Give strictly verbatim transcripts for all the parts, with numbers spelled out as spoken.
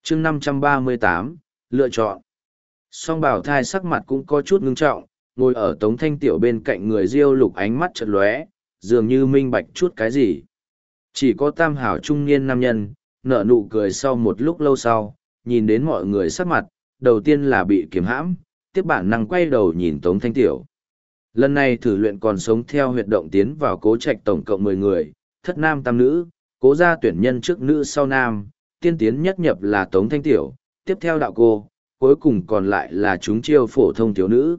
chương năm trăm ba mươi tám, lựa chọn. Song bảo thai sắc mặt cũng có chút ngưng trọng, ngồi ở Tống Thanh Tiểu bên cạnh người Diêu Lục ánh mắt chợt lóe, dường như minh bạch chút cái gì. Chỉ có tam hảo trung niên nam nhân, nở nụ cười sau một lúc lâu sau, nhìn đến mọi người sắc mặt, đầu tiên là bị kiềm hãm, tiếp bản năng quay đầu nhìn Tống Thanh Tiểu. Lần này thử luyện còn sống theo huyệt động tiến vào cố trạch tổng cộng mười người, thất nam tam nữ, cố gia tuyển nhân trước nữ sau nam, tiên tiến nhất nhập là Tống Thanh Tiểu, tiếp theo đạo cô, cuối cùng còn lại là chúng chiêu phổ thông thiếu nữ.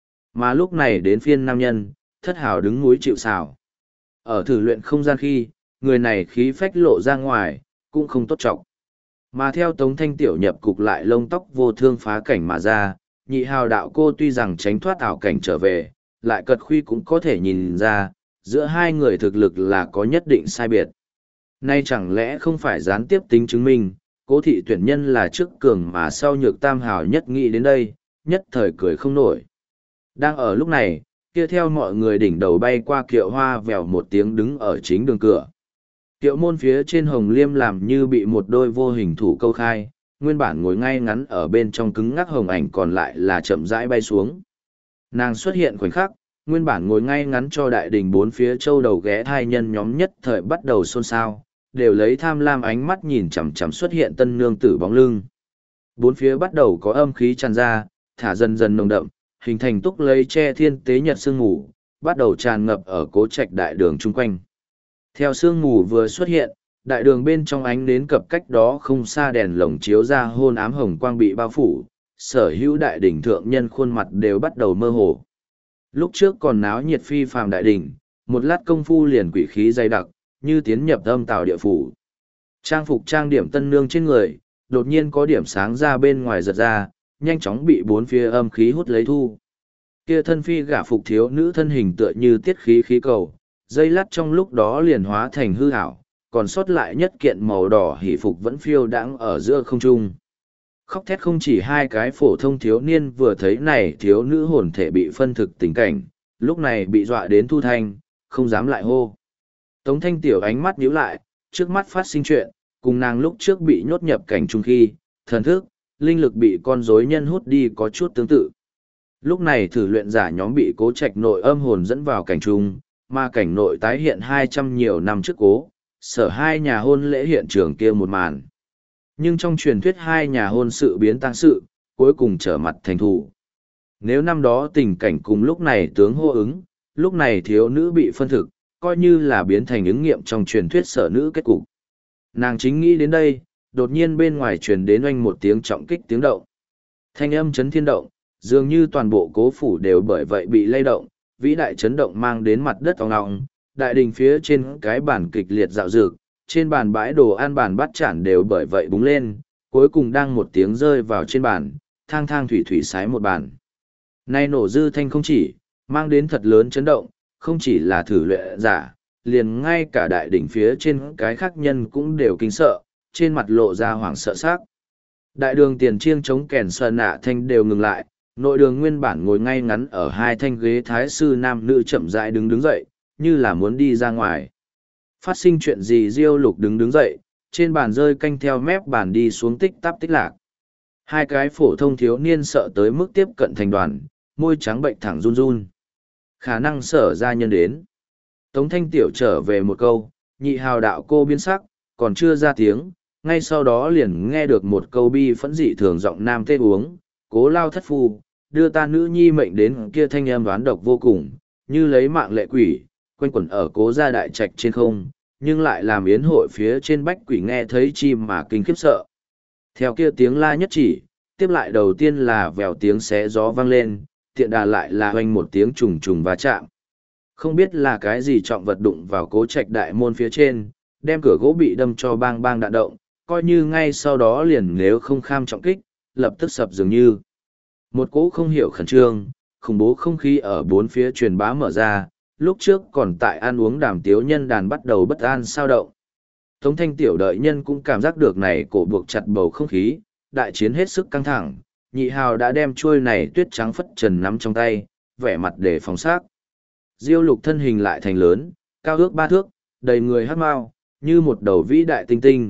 Mà lúc này đến phiên nam nhân, thất hảo đứng núi chịu sào. Ở thử luyện không gian khi, người này khí phách lộ ra ngoài, cũng không tốt trọng. Mà theo Tống Thanh Tiểu nhập cục lại lông tóc vô thương phá cảnh mà ra, nhị hào đạo cô tuy rằng tránh thoát ảo cảnh trở về, lại cật khuy cũng có thể nhìn ra, giữa hai người thực lực là có nhất định sai biệt. Nay chẳng lẽ không phải gián tiếp tính chứng minh, cố thị tuyển nhân là trước cường mà sau nhược tam hào nhất nghĩ đến đây, nhất thời cười không nổi. Đang ở lúc này, kia theo mọi người đỉnh đầu bay qua kiệu hoa vèo một tiếng đứng ở chính đường cửa. Kiệu môn phía trên hồng liêm làm như bị một đôi vô hình thủ câu khai, nguyên bản ngồi ngay ngắn ở bên trong cứng ngắc hồng ảnh còn lại là chậm rãi bay xuống. Nàng xuất hiện khoảnh khắc, nguyên bản ngồi ngay ngắn cho đại đình bốn phía châu đầu ghé thai nhân nhóm nhất thời bắt đầu xôn xao, đều lấy tham lam ánh mắt nhìn chằm chằm xuất hiện tân nương tử bóng lưng. Bốn phía bắt đầu có âm khí tràn ra, thả dần dần nồng đậm, hình thành túc lấy che thiên tế nhật sương mù, bắt đầu tràn ngập ở cố trạch đại đường chung quanh. Theo sương mù vừa xuất hiện, đại đường bên trong ánh đến cập cách đó không xa đèn lồng chiếu ra hôn ám hồng quang bị bao phủ, sở hữu đại đỉnh thượng nhân khuôn mặt đều bắt đầu mơ hồ. Lúc trước còn náo nhiệt phi phàm đại đỉnh, một lát công phu liền quỷ khí dày đặc, như tiến nhập âm tào địa phủ. Trang phục trang điểm tân nương trên người, đột nhiên có điểm sáng ra bên ngoài giật ra, nhanh chóng bị bốn phía âm khí hút lấy thu. Kia thân phi gả phục thiếu nữ thân hình tựa như tiết khí khí cầu, dây lát trong lúc đó liền hóa thành hư ảo, còn sót lại nhất kiện màu đỏ hỷ phục vẫn phiêu đãng ở giữa không trung. Khóc thét không chỉ hai cái phổ thông thiếu niên vừa thấy này thiếu nữ hồn thể bị phân thực tình cảnh, lúc này bị dọa đến thu thanh, không dám lại hô. Tống Thanh Tiểu ánh mắt nhíu lại, trước mắt phát sinh chuyện, cùng nàng lúc trước bị nhốt nhập cảnh trung khi, thần thức, linh lực bị con rối nhân hút đi có chút tương tự. Lúc này thử luyện giả nhóm bị cố trạch nội âm hồn dẫn vào cảnh trung, mà cảnh nội tái hiện hai trăm nhiều năm trước cố, sở hai nhà hôn lễ hiện trường kia một màn. Nhưng trong truyền thuyết hai nhà hôn sự biến tăng sự, cuối cùng trở mặt thành thù. Nếu năm đó tình cảnh cùng lúc này tướng hô ứng, lúc này thiếu nữ bị phân thực, coi như là biến thành ứng nghiệm trong truyền thuyết sở nữ kết cục. Nàng chính nghĩ đến đây, đột nhiên bên ngoài truyền đến oanh một tiếng trọng kích tiếng động. Thanh âm chấn thiên động, dường như toàn bộ cố phủ đều bởi vậy bị lay động, vĩ đại chấn động mang đến mặt đất ong ong, đại đình phía trên cái bàn kịch liệt dạo dược, trên bàn bãi đồ ăn bàn bát chản đều bởi vậy búng lên, cuối cùng đang một tiếng rơi vào trên bàn, thang thang thủy thủy sái một bàn. Nay nổ dư thanh không chỉ, mang đến thật lớn chấn động, không chỉ là thử luyện giả, liền ngay cả đại đỉnh phía trên cái khác nhân cũng đều kinh sợ, trên mặt lộ ra hoảng sợ sắc. Đại đường tiền chiêng chống kèn sơn nạ thanh đều ngừng lại, nội đường nguyên bản ngồi ngay ngắn ở hai thanh ghế thái sư nam nữ chậm rãi đứng đứng dậy, như là muốn đi ra ngoài. Phát sinh chuyện gì Diêu Lục đứng đứng dậy, trên bàn rơi canh theo mép bàn đi xuống tích tắp tích lạc. Hai cái phổ thông thiếu niên sợ tới mức tiếp cận thành đoàn, môi trắng bệnh thẳng run run. Khả năng sở ra nhân đến. Tống Thanh Tiểu trở về một câu, nhị hào đạo cô biến sắc, còn chưa ra tiếng, ngay sau đó liền nghe được một câu bi phẫn dị thường giọng nam tê uống, cố lao thất phu, đưa ta nữ nhi mệnh đến kia thanh âm đoán độc vô cùng, như lấy mạng lệ quỷ, quanh quẩn ở cố gia đại trạch trên không, nhưng lại làm yến hội phía trên bách quỷ nghe thấy chim mà kinh khiếp sợ. Theo kia tiếng la nhất chỉ, tiếp lại đầu tiên là vèo tiếng xé gió vang lên, tiện đà lại là hoanh một tiếng trùng trùng va chạm. Không biết là cái gì trọng vật đụng vào cố trạch đại môn phía trên, đem cửa gỗ bị đâm cho bang bang đạn động, coi như ngay sau đó liền nếu không kham trọng kích, lập tức sập dường như. Một cỗ không hiểu khẩn trương, khủng bố không khí ở bốn phía truyền bá mở ra, lúc trước còn tại ăn uống đàm tiếu nhân đàn bắt đầu bất an sao động. Tống Thanh Tiểu đợi nhân cũng cảm giác được này cổ buộc chặt bầu không khí, đại chiến hết sức căng thẳng, nhị hào đã đem chuôi này tuyết trắng phất trần nắm trong tay, vẻ mặt để phòng sát. Diêu Lục thân hình lại thành lớn, cao ước ba thước, đầy người hắc mao, như một đầu vĩ đại tinh tinh,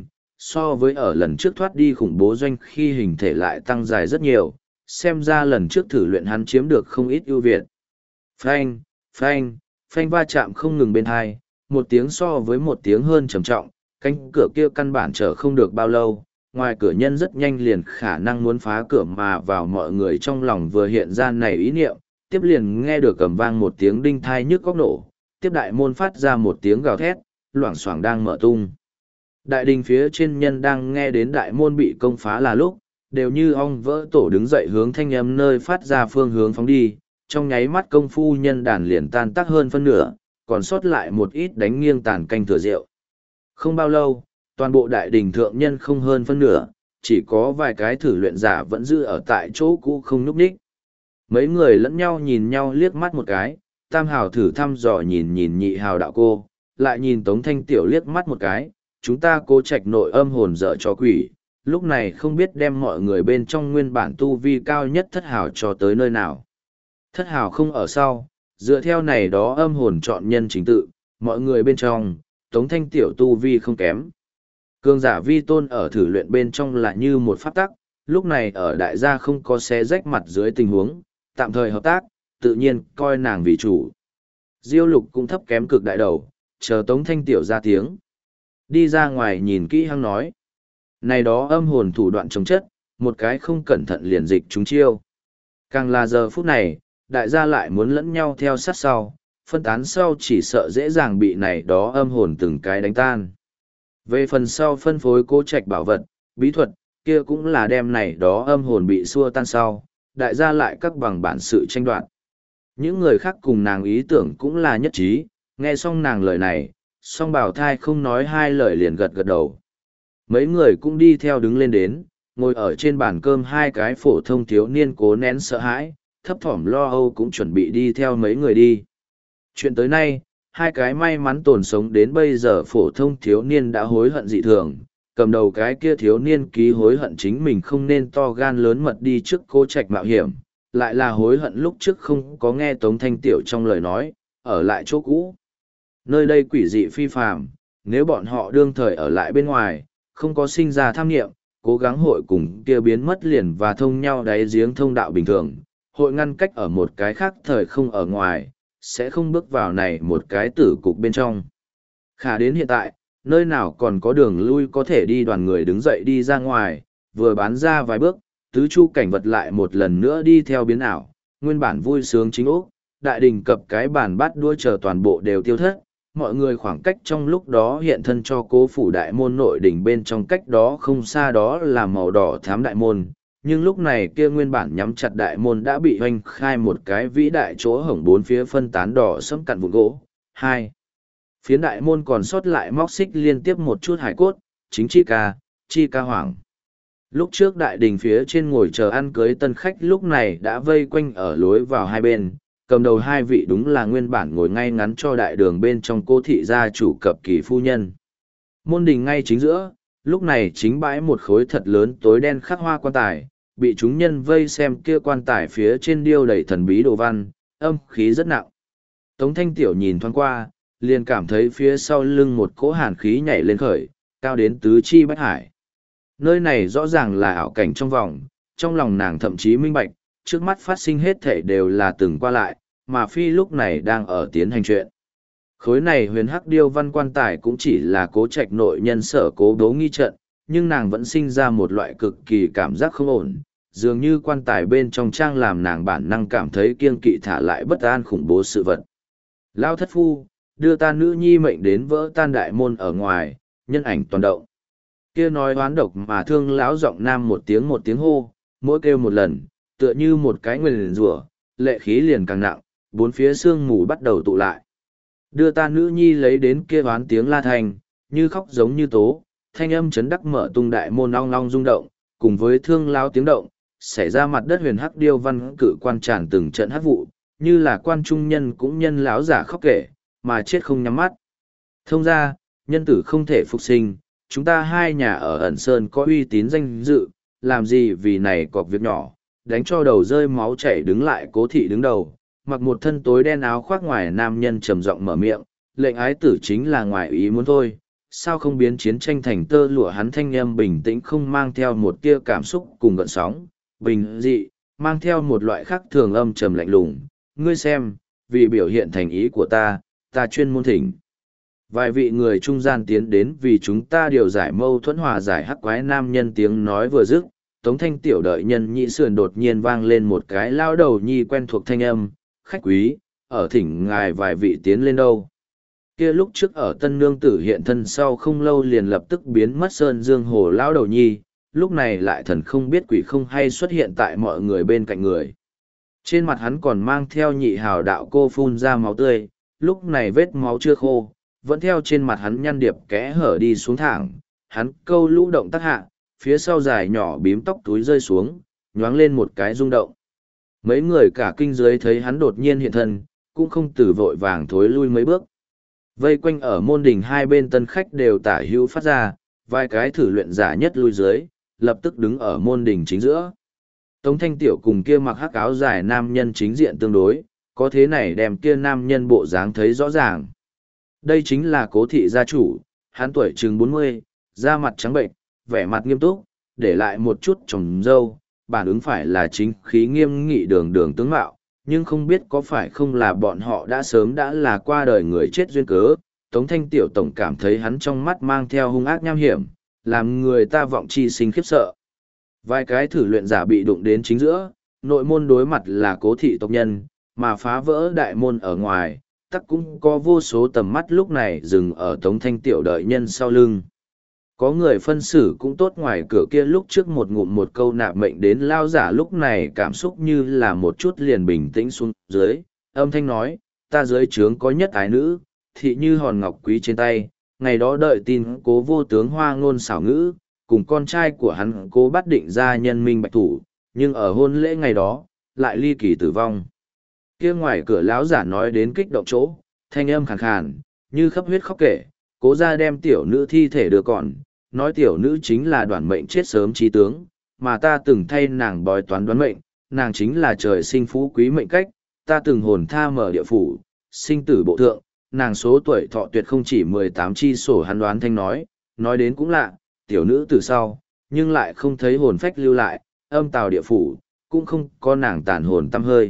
so với ở lần trước thoát đi khủng bố doanh khi hình thể lại tăng dài rất nhiều, xem ra lần trước thử luyện hắn chiếm được không ít ưu việt. Phanh, phanh, phanh va chạm không ngừng bên hai, một tiếng so với một tiếng hơn trầm trọng, cánh cửa kia căn bản chờ không được bao lâu, ngoài cửa nhân rất nhanh liền khả năng muốn phá cửa mà vào, mọi người trong lòng vừa hiện ra này ý niệm, tiếp liền nghe được cầm vang một tiếng đinh thai nhức góc nổ, tiếp đại môn phát ra một tiếng gào thét, loảng xoảng đang mở tung. Đại đình phía trên nhân đang nghe đến đại môn bị công phá là lúc, đều như ong vỡ tổ đứng dậy hướng thanh âm nơi phát ra phương hướng phóng đi, trong nháy mắt công phu nhân đàn liền tan tác hơn phân nửa, còn sót lại một ít đánh nghiêng tàn canh thừa rượu. Không bao lâu, toàn bộ đại đình thượng nhân không hơn phân nửa, chỉ có vài cái thử luyện giả vẫn giữ ở tại chỗ cũ không núp đích. Mấy người lẫn nhau nhìn nhau liếc mắt một cái, tam hào thử thăm dò nhìn nhìn nhị hào đạo cô, lại nhìn Tống Thanh Tiểu liếc mắt một cái, chúng ta cố trạch nội âm hồn dở cho quỷ, lúc này không biết đem mọi người bên trong nguyên bản tu vi cao nhất thất hào cho tới nơi nào. Thất hào không ở sau, dựa theo này đó âm hồn chọn nhân chính tự, mọi người bên trong, Tống Thanh Tiểu tu vi không kém. Cường giả vi tôn ở thử luyện bên trong là như một pháp tắc, lúc này ở đại gia không có xé rách mặt dưới tình huống, tạm thời hợp tác, tự nhiên coi nàng vì chủ. Diêu Lục cũng thấp kém cực đại đầu, chờ Tống Thanh Tiểu ra tiếng. Đi ra ngoài nhìn kỹ hăng nói. Này đó âm hồn thủ đoạn chống chất, một cái không cẩn thận liền dịch chúng chiêu. Càng là giờ phút này, đại gia lại muốn lẫn nhau theo sát sau, phân tán sau chỉ sợ dễ dàng bị này đó âm hồn từng cái đánh tan. Về phần sau phân phối cố trạch bảo vật, bí thuật, kia cũng là đem này đó âm hồn bị xua tan sau, đại gia lại các bằng bản sự tranh đoạt. Những người khác cùng nàng ý tưởng cũng là nhất trí, nghe xong nàng lời này, song bảo thai không nói hai lời liền gật gật đầu. Mấy người cũng đi theo đứng lên đến, ngồi ở trên bàn cơm hai cái phổ thông thiếu niên cố nén sợ hãi, thấp thỏm lo âu cũng chuẩn bị đi theo mấy người đi. Chuyện tới nay, hai cái may mắn tồn sống đến bây giờ phổ thông thiếu niên đã hối hận dị thường, cầm đầu cái kia thiếu niên ký hối hận chính mình không nên to gan lớn mật đi trước Cố Trạch mạo hiểm, lại là hối hận lúc trước không có nghe Tống Thanh Tiểu trong lời nói, ở lại chỗ cũ. Nơi đây quỷ dị phi phàm, nếu bọn họ đương thời ở lại bên ngoài, không có sinh ra tham nghiệm, cố gắng hội cùng kia biến mất liền và thông nhau đáy giếng thông đạo bình thường, hội ngăn cách ở một cái khác thời không ở ngoài, sẽ không bước vào này một cái tử cục bên trong. Khả đến hiện tại, nơi nào còn có đường lui có thể đi, đoàn người đứng dậy đi ra ngoài, vừa bán ra vài bước, tứ chu cảnh vật lại một lần nữa đi theo biến ảo, nguyên bản vui sướng chính ốc, đại đình cập cái bàn bát đua chờ toàn bộ đều tiêu thất, mọi người khoảng cách trong lúc đó hiện thân cho Cố phủ đại môn nội đỉnh bên trong cách đó không xa đó là màu đỏ thám đại môn, nhưng lúc này kia nguyên bản nhắm chặt đại môn đã bị hoành khai một cái vĩ đại chỗ hổng bốn phía phân tán đỏ sẫm cặn vụn gỗ. Hai, phiến đại môn còn sót lại móc xích liên tiếp một chút hải cốt, chính chi ca, chi ca hoàng. Lúc trước đại đình phía trên ngồi chờ ăn cưới tân khách lúc này đã vây quanh ở lối vào hai bên, cầm đầu hai vị đúng là nguyên bản ngồi ngay ngắn cho đại đường bên trong Cố thị gia chủ cập kỳ phu nhân. Môn đình ngay chính giữa, lúc này chính bãi một khối thật lớn tối đen khắc hoa quan tài, bị chúng nhân vây xem kia quan tài phía trên điêu đầy thần bí đồ văn, âm khí rất nặng. Tống Thanh Tiểu nhìn thoáng qua, liền cảm thấy phía sau lưng một cỗ hàn khí nhảy lên khởi, cao đến tứ chi bách hải. Nơi này rõ ràng là ảo cảnh trong vòng, trong lòng nàng thậm chí minh bạch, trước mắt phát sinh hết thể đều là từng qua lại, mà phi lúc này đang ở tiến hành chuyện. Khối này huyền hắc điêu văn quan tài cũng chỉ là Cố Trạch nội nhân sở cố đố nghi trận, nhưng nàng vẫn sinh ra một loại cực kỳ cảm giác không ổn, dường như quan tài bên trong trang làm nàng bản năng cảm thấy kiêng kỵ thả lại bất an khủng bố sự vật. Lao thất phu, đưa ta nữ nhi mệnh đến vỡ tan đại môn ở ngoài, nhân ảnh toàn động. Kia nói oán độc mà thương lão giọng nam một tiếng một tiếng hô, mỗi kêu một lần, tựa như một cái nguyền rủa, lệ khí liền càng nặng, bốn phía sương mù bắt đầu tụ lại. Đưa ta nữ nhi lấy đến kia oán tiếng la thành, như khóc giống như tố, thanh âm chấn đắc mở tung đại môn long long rung động, cùng với thương lao tiếng động, xảy ra mặt đất huyền hắc điêu văn cự quan tràn từng trận hắc vụ, như là quan trung nhân cũng nhân lão giả khóc kể, mà chết không nhắm mắt. Thông ra, nhân tử không thể phục sinh, chúng ta hai nhà ở ẩn sơn có uy tín danh dự, làm gì vì này cọc việc nhỏ, đánh cho đầu rơi máu chảy đứng lại Cố thị đứng đầu, mặc một thân tối đen áo khoác ngoài nam nhân trầm giọng mở miệng, lệnh ái tử chính là ngoài ý muốn thôi, sao không biến chiến tranh thành tơ lụa. Hắn thanh âm bình tĩnh không mang theo một tia cảm xúc cùng gợn sóng, bình dị, mang theo một loại khác thường âm trầm lạnh lùng. Ngươi xem, vì biểu hiện thành ý của ta, ta chuyên môn thỉnh vài vị người trung gian tiến đến vì chúng ta điều giải mâu thuẫn, hòa giải hắc quái. Nam nhân tiếng nói vừa dứt, Tống Thanh Tiểu đợi nhân nhị sườn đột nhiên vang lên một cái lao đầu nhi quen thuộc thanh âm. Khách quý, ở thỉnh ngài vài vị tiến lên đâu. Kia lúc trước ở Tân Nương Tử hiện thân sau không lâu liền lập tức biến mất Sơn Dương Hồ lao đầu nhi, lúc này lại thần không biết quỷ không hay xuất hiện tại mọi người bên cạnh người. Trên mặt hắn còn mang theo nhị hào đạo cô phun ra máu tươi, lúc này vết máu chưa khô, vẫn theo trên mặt hắn nhăn điệp kẽ hở đi xuống thẳng. Hắn câu lũ động tác hạ, phía sau dài nhỏ bím tóc túi rơi xuống, nhoáng lên một cái rung động. Mấy người cả kinh dưới thấy hắn đột nhiên hiện thân, cũng không từ vội vàng thối lui mấy bước. Vây quanh ở môn đình hai bên tân khách đều tả hữu phát ra, vài cái thử luyện giả nhất lui dưới, lập tức đứng ở môn đình chính giữa. Tống Thanh Tiểu cùng kia mặc hắc áo dài nam nhân chính diện tương đối, có thế này đem kia nam nhân bộ dáng thấy rõ ràng. Đây chính là Cố thị gia chủ, hắn tuổi chừng bốn mươi, da mặt trắng bệnh, vẻ mặt nghiêm túc, để lại một chút trồng râu, bản ứng phải là chính khí nghiêm nghị đường đường tướng mạo, nhưng không biết có phải không là bọn họ đã sớm đã là qua đời người chết duyên cớ. Tống Thanh Tiểu tổng cảm thấy hắn trong mắt mang theo hung ác nham hiểm, làm người ta vọng chi sinh khiếp sợ. Vài cái thử luyện giả bị đụng đến chính giữa, nội môn đối mặt là Cố thị tộc nhân, mà phá vỡ đại môn ở ngoài, tắc cũng có vô số tầm mắt lúc này dừng ở Tống Thanh Tiểu đợi nhân sau lưng. Có người phân xử cũng tốt, ngoài cửa kia lúc trước một ngụm một câu nạp mệnh đến lao giả lúc này cảm xúc như là một chút liền bình tĩnh xuống dưới, âm thanh nói, ta dưới trướng có nhất ái nữ, thị như hòn ngọc quý trên tay, ngày đó đợi tin Cố vô tướng hoa ngôn xảo ngữ, cùng con trai của hắn Cố bắt định ra nhân minh bạch thủ, nhưng ở hôn lễ ngày đó, lại ly kỳ tử vong. Kia ngoài cửa lão giả nói đến kích động chỗ, thanh âm khàn khàn, như khắp huyết khóc kể, Cố ra đem tiểu nữ thi thể đưa còn, nói tiểu nữ chính là đoản mệnh chết sớm trí tướng, mà ta từng thay nàng bói toán đoán mệnh, nàng chính là trời sinh phú quý mệnh cách, ta từng hồn tha mở địa phủ, sinh tử bộ thượng, nàng số tuổi thọ tuyệt không chỉ mười tám chi sổ. Hắn đoán thanh nói, nói đến cũng lạ, tiểu nữ từ sau, nhưng lại không thấy hồn phách lưu lại, âm tào địa phủ, cũng không có nàng tàn hồn tâm hơi.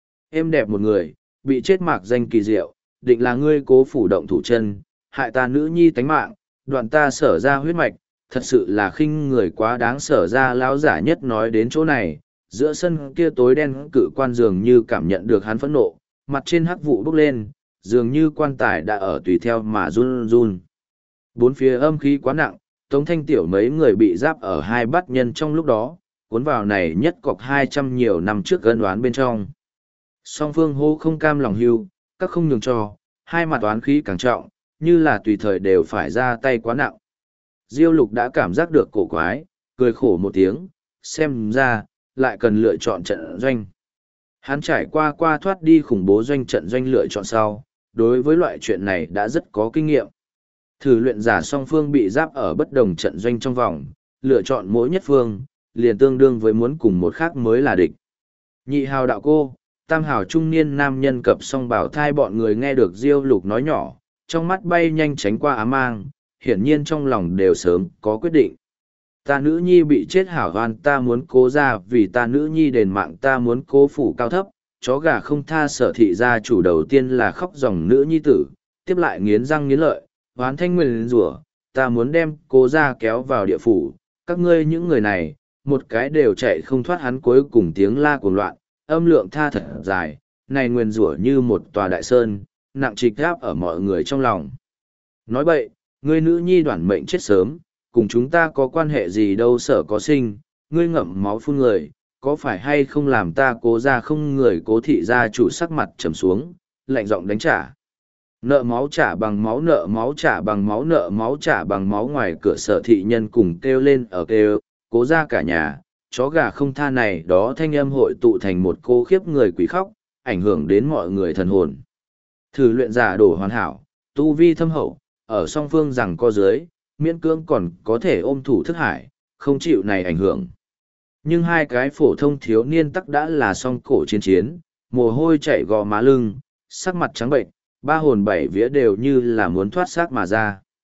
Êm đẹp một người, bị chết mạc danh kỳ diệu, định là ngươi Cố phủ động thủ chân, hại ta nữ nhi tánh mạng, đoạn ta Sở ra huyết mạch, thật sự là khinh người quá đáng. Sở ra lão giả nhất nói đến chỗ này, giữa sân kia tối đen cự quan dường như cảm nhận được hắn phẫn nộ, mặt trên hắc vụ bốc lên, dường như quan tài đã ở tùy theo mà run run. Bốn phía âm khí quá nặng, Tống Thanh Tiểu mấy người bị giáp ở hai bát nhân trong lúc đó, cuốn vào này nhất cọc hai trăm nhiều năm trước gân đoán bên trong. Song phương hô không cam lòng hưu, các không nhường cho, hai mặt toán khí càng trọng, như là tùy thời đều phải ra tay quá nặng. Diêu Lục đã cảm giác được cổ quái, cười khổ một tiếng, xem ra, lại cần lựa chọn trận doanh. Hắn trải qua qua thoát đi khủng bố doanh trận doanh lựa chọn sau, đối với loại chuyện này đã rất có kinh nghiệm. Thử luyện giả song phương bị giáp ở bất đồng trận doanh trong vòng, lựa chọn mỗi nhất phương, liền tương đương với muốn cùng một khác mới là địch. Nhị hào đạo cô, tam hào trung niên nam nhân cập song bảo thai bọn người nghe được Diêu Lục nói nhỏ, trong mắt bay nhanh tránh qua ám mang, hiển nhiên trong lòng đều sớm có quyết định. Ta nữ nhi bị chết hảo oan, ta muốn Cố ra vì ta nữ nhi đền mạng, ta muốn Cố phủ cao thấp, chó gà không tha. Sở thị gia chủ đầu tiên là khóc dòng nữ nhi tử, tiếp lại nghiến răng nghiến lợi, hoán thanh nguyền rủa, ta muốn đem Cố ra kéo vào địa phủ. Các ngươi những người này, một cái đều chạy không thoát. Hắn cuối cùng tiếng la cuồng loạn, âm lượng tha thật dài, này nguyền rủa như một tòa đại sơn, nặng trịch gáp ở mọi người trong lòng. Nói bậy, ngươi nữ nhi đoản mệnh chết sớm, cùng chúng ta có quan hệ gì đâu. Sở có sinh, ngươi ngậm máu phun người, có phải hay không làm ta Cố ra không người. Cố thị gia chủ sắc mặt trầm xuống, lạnh giọng đánh trả. Nợ máu trả bằng máu, nợ máu trả bằng máu, nợ máu trả bằng máu. Ngoài cửa Sở thị nhân cùng kêu lên ở kêu, Cố ra cả nhà, chó gà không tha này đó. Thanh âm hội tụ thành một cô khiếp người quỷ khóc, ảnh hưởng đến mọi người thần hồn. Thử luyện giả đổ hoàn hảo, tu vi thâm hậu, ở song phương rằng co dưới, miễn cưỡng còn có thể ôm thủ thức hải, không chịu này ảnh hưởng. Nhưng hai cái phổ thông thiếu niên tắc đã là song cổ chiến chiến, mồ hôi chảy gò má lưng, sắc mặt trắng bệnh, ba hồn bảy vía đều như là muốn thoát xác mà ra.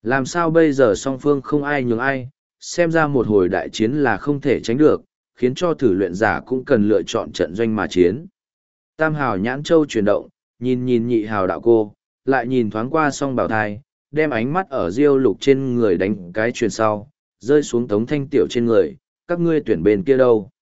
Làm sao bây giờ song phương không ai nhường ai, xem ra một hồi đại chiến là không thể tránh được, khiến cho thử luyện giả cũng cần lựa chọn trận doanh mà chiến. Tam hào nhãn châu chuyển động, nhìn nhìn nhị hào đạo cô, lại nhìn thoáng qua song bảo thai, đem ánh mắt ở diêu lục trên người đánh cái truyền sau, rơi xuống tống thanh tiểu trên người, các ngươi tuyển bên kia đâu.